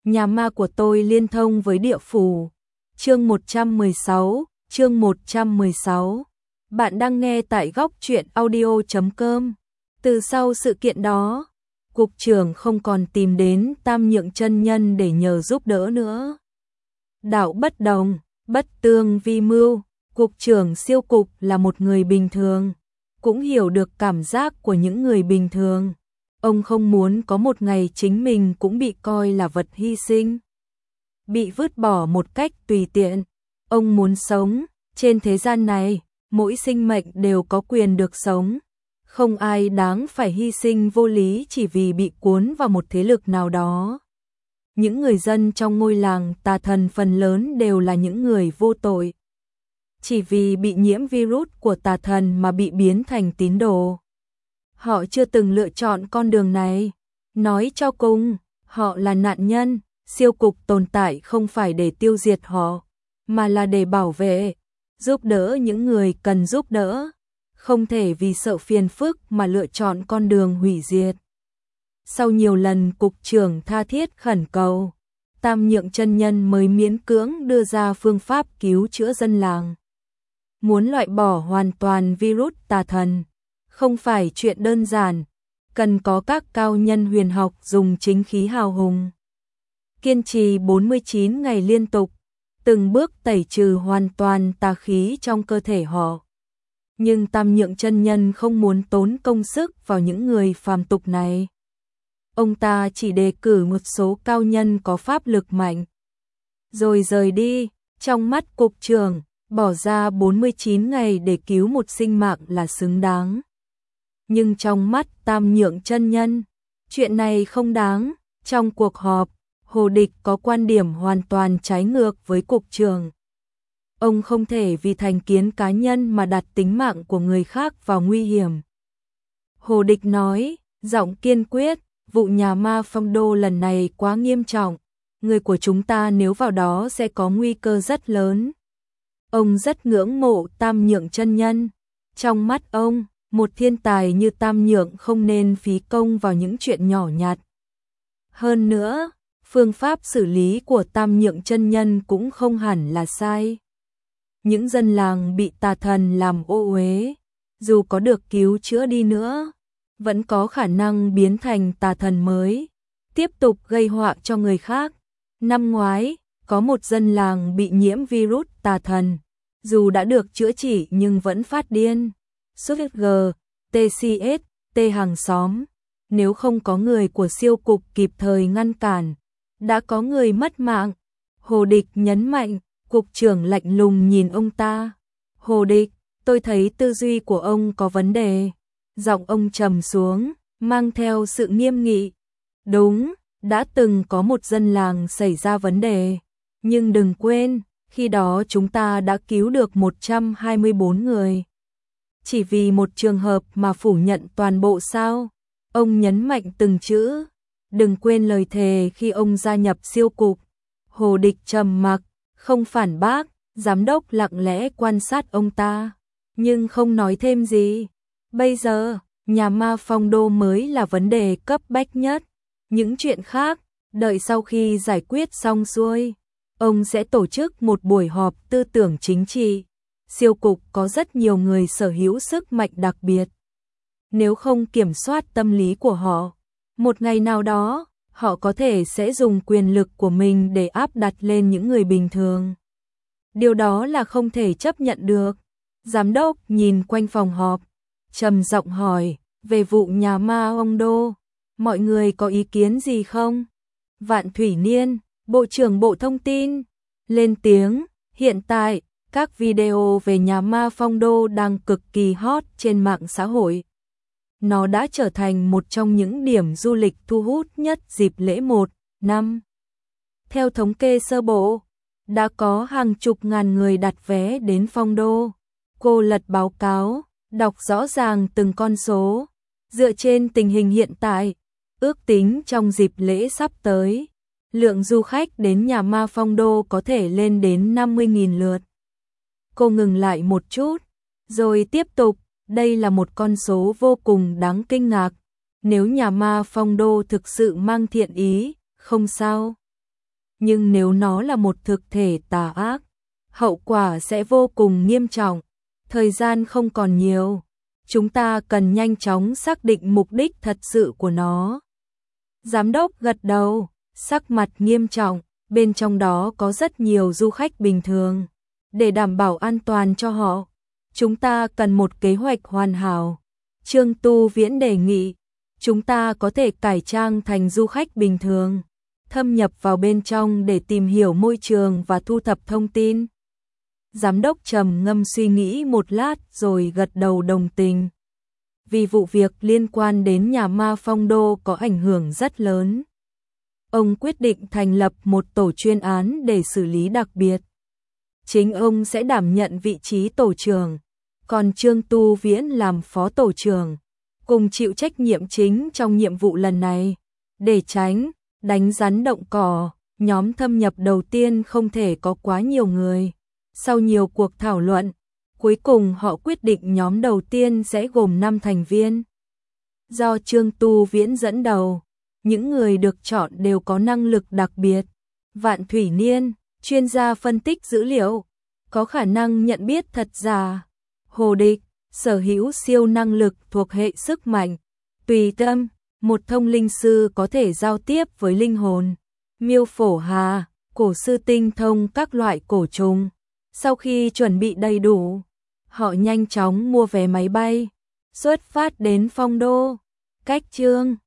Nhà ma của tôi liên thông với địa phủ. Chương 116. Bạn đang nghe tại góc truyện audio.com. Từ sau sự kiện đó, cục trưởng không còn tìm đến Tam Nhượng chân nhân để nhờ giúp đỡ nữa. Đạo bất đồng, bất tương vi mưu, cục trưởng siêu cục là một người bình thường, cũng hiểu được cảm giác của những người bình thường. Ông không muốn có một ngày chính mình cũng bị coi là vật hy sinh, bị vứt bỏ một cách tùy tiện. Ông muốn sống, trên thế gian này, mỗi sinh mệnh đều có quyền được sống. Không ai đáng phải hy sinh vô lý chỉ vì bị cuốn vào một thế lực nào đó. Những người dân trong ngôi làng tà thần phần lớn đều là những người vô tội. Chỉ vì bị nhiễm virus của tà thần mà bị biến thành tín đồ. Họ chưa từng lựa chọn con đường này. Nói cho cùng, họ là nạn nhân. Siêu cục tồn tại không phải để tiêu diệt họ, mà là để bảo vệ, giúp đỡ những người cần giúp đỡ. Không thể vì sợ phiền phức mà lựa chọn con đường hủy diệt. Sau nhiều lần cục trưởng tha thiết khẩn cầu, Tam Nhượng chân nhân mới miễn cưỡng đưa ra phương pháp cứu chữa dân làng. Muốn loại bỏ hoàn toàn virus tà thần, không phải chuyện đơn giản, cần có các cao nhân huyền học dùng chính khí hào hùng. Kiên trì 49 ngày liên tục, từng bước tẩy trừ hoàn toàn tà khí trong cơ thể họ. Nhưng Tam Nhượng chân nhân không muốn tốn công sức vào những người phàm tục này. Ông ta chỉ đề cử một số cao nhân có pháp lực mạnh, rồi rời đi. Trong mắt cục trưởng, bỏ ra 49 ngày để cứu một sinh mạng là xứng đáng. Nhưng trong mắt Tam Nhượng chân nhân, chuyện này không đáng. Trong cuộc họp, Hồ Địch có quan điểm hoàn toàn trái ngược với cục trưởng. Ông không thể vì thành kiến cá nhân mà đặt tính mạng của người khác vào nguy hiểm. Hồ Địch nói, giọng kiên quyết, vụ nhà ma Phong Đô lần này quá nghiêm trọng. Người của chúng ta nếu vào đó sẽ có nguy cơ rất lớn. Ông rất ngưỡng mộ Tam Nhượng chân nhân. Trong mắt ông, một thiên tài như Tam Nhượng không nên phí công vào những chuyện nhỏ nhặt. Hơn nữa, phương pháp xử lý của Tam Nhượng chân nhân cũng không hẳn là sai. Những dân làng bị tà thần làm ô uế, dù có được cứu chữa đi nữa, vẫn có khả năng biến thành tà thần mới, tiếp tục gây họa cho người khác. Năm ngoái, có một dân làng bị nhiễm virus tà thần, dù đã được chữa trị nhưng vẫn phát điên. Sốt G, TCS, T hàng xóm. Nếu không có người của siêu cục kịp thời ngăn cản, đã có người mất mạng. Hồ Địch nhấn mạnh, cục trưởng lạnh lùng nhìn ông ta. Hồ Địch, tôi thấy tư duy của ông có vấn đề. Giọng ông trầm xuống, mang theo sự nghiêm nghị. Đúng, đã từng có một dân làng xảy ra vấn đề. Nhưng đừng quên, khi đó chúng ta đã cứu được 124 người. Chỉ vì một trường hợp mà phủ nhận toàn bộ sao? Ông nhấn mạnh từng chữ. Đừng quên lời thề khi ông gia nhập siêu cục. Hồ Địch trầm mặc, không phản bác. Giám đốc lặng lẽ quan sát ông ta, nhưng không nói thêm gì. Bây giờ, nhà ma Phong Đô mới là vấn đề cấp bách nhất. Những chuyện khác, đợi sau khi giải quyết xong xuôi, ông sẽ tổ chức một buổi họp tư tưởng chính trị. Siêu cục có rất nhiều người sở hữu sức mạnh đặc biệt. Nếu không kiểm soát tâm lý của họ, một ngày nào đó, họ có thể sẽ dùng quyền lực của mình để áp đặt lên những người bình thường. Điều đó là không thể chấp nhận được. Giám đốc nhìn quanh phòng họp, trầm giọng hỏi, về vụ nhà ma Phong Đô, mọi người có ý kiến gì không? Vạn Thủy Niên, Bộ trưởng Bộ Thông tin, lên tiếng, hiện tại, các video về nhà ma Phong Đô đang cực kỳ hot trên mạng xã hội. Nó đã trở thành một trong những điểm du lịch thu hút nhất dịp lễ 1 năm. Theo thống kê sơ bộ, đã có hàng chục ngàn người đặt vé đến Phong Đô. Cô lật báo cáo, đọc rõ ràng từng con số. Dựa trên tình hình hiện tại, ước tính trong dịp lễ sắp tới, lượng du khách đến nhà ma Phong Đô có thể lên đến 50.000 lượt. Cô ngừng lại một chút, rồi tiếp tục, đây là một con số vô cùng đáng kinh ngạc. Nếu nhà ma Phong Đô thực sự mang thiện ý, không sao. nhưng nếu nó là một thực thể tà ác, hậu quả sẽ vô cùng nghiêm trọng. Thời gian không còn nhiều, chúng ta cần nhanh chóng xác định mục đích thật sự của nó. Giám đốc gật đầu, sắc mặt nghiêm trọng, bên trong đó có rất nhiều du khách bình thường. Để đảm bảo an toàn cho họ, chúng ta cần một kế hoạch hoàn hảo. Trương Tu Viễn đề nghị, chúng ta có thể cải trang thành du khách bình thường, thâm nhập vào bên trong để tìm hiểu môi trường và thu thập thông tin. Giám đốc trầm ngâm suy nghĩ một lát rồi gật đầu đồng tình. Vì vụ việc liên quan đến nhà ma Phong Đô có ảnh hưởng rất lớn, ông quyết định thành lập một tổ chuyên án để xử lý đặc biệt. Chính ông sẽ đảm nhận vị trí tổ trưởng, còn Trương Tu Viễn làm phó tổ trưởng, cùng chịu trách nhiệm chính trong nhiệm vụ lần này. Để tránh đánh rắn động cỏ, nhóm thâm nhập đầu tiên không thể có quá nhiều người. Sau nhiều cuộc thảo luận, cuối cùng họ quyết định nhóm đầu tiên sẽ gồm 5 thành viên. Do Trương Tu Viễn dẫn đầu, những người được chọn đều có năng lực đặc biệt. Vạn Thủy Niên, chuyên gia phân tích dữ liệu, có khả năng nhận biết thật giả. Hồ Địch, sở hữu siêu năng lực thuộc hệ sức mạnh. Tùy Tâm, một thông linh sư có thể giao tiếp với linh hồn. Miêu Phổ Hà, cổ sư tinh thông các loại cổ trùng. Sau khi chuẩn bị đầy đủ, họ nhanh chóng mua vé máy bay, xuất phát đến Phong Đô. Cách chương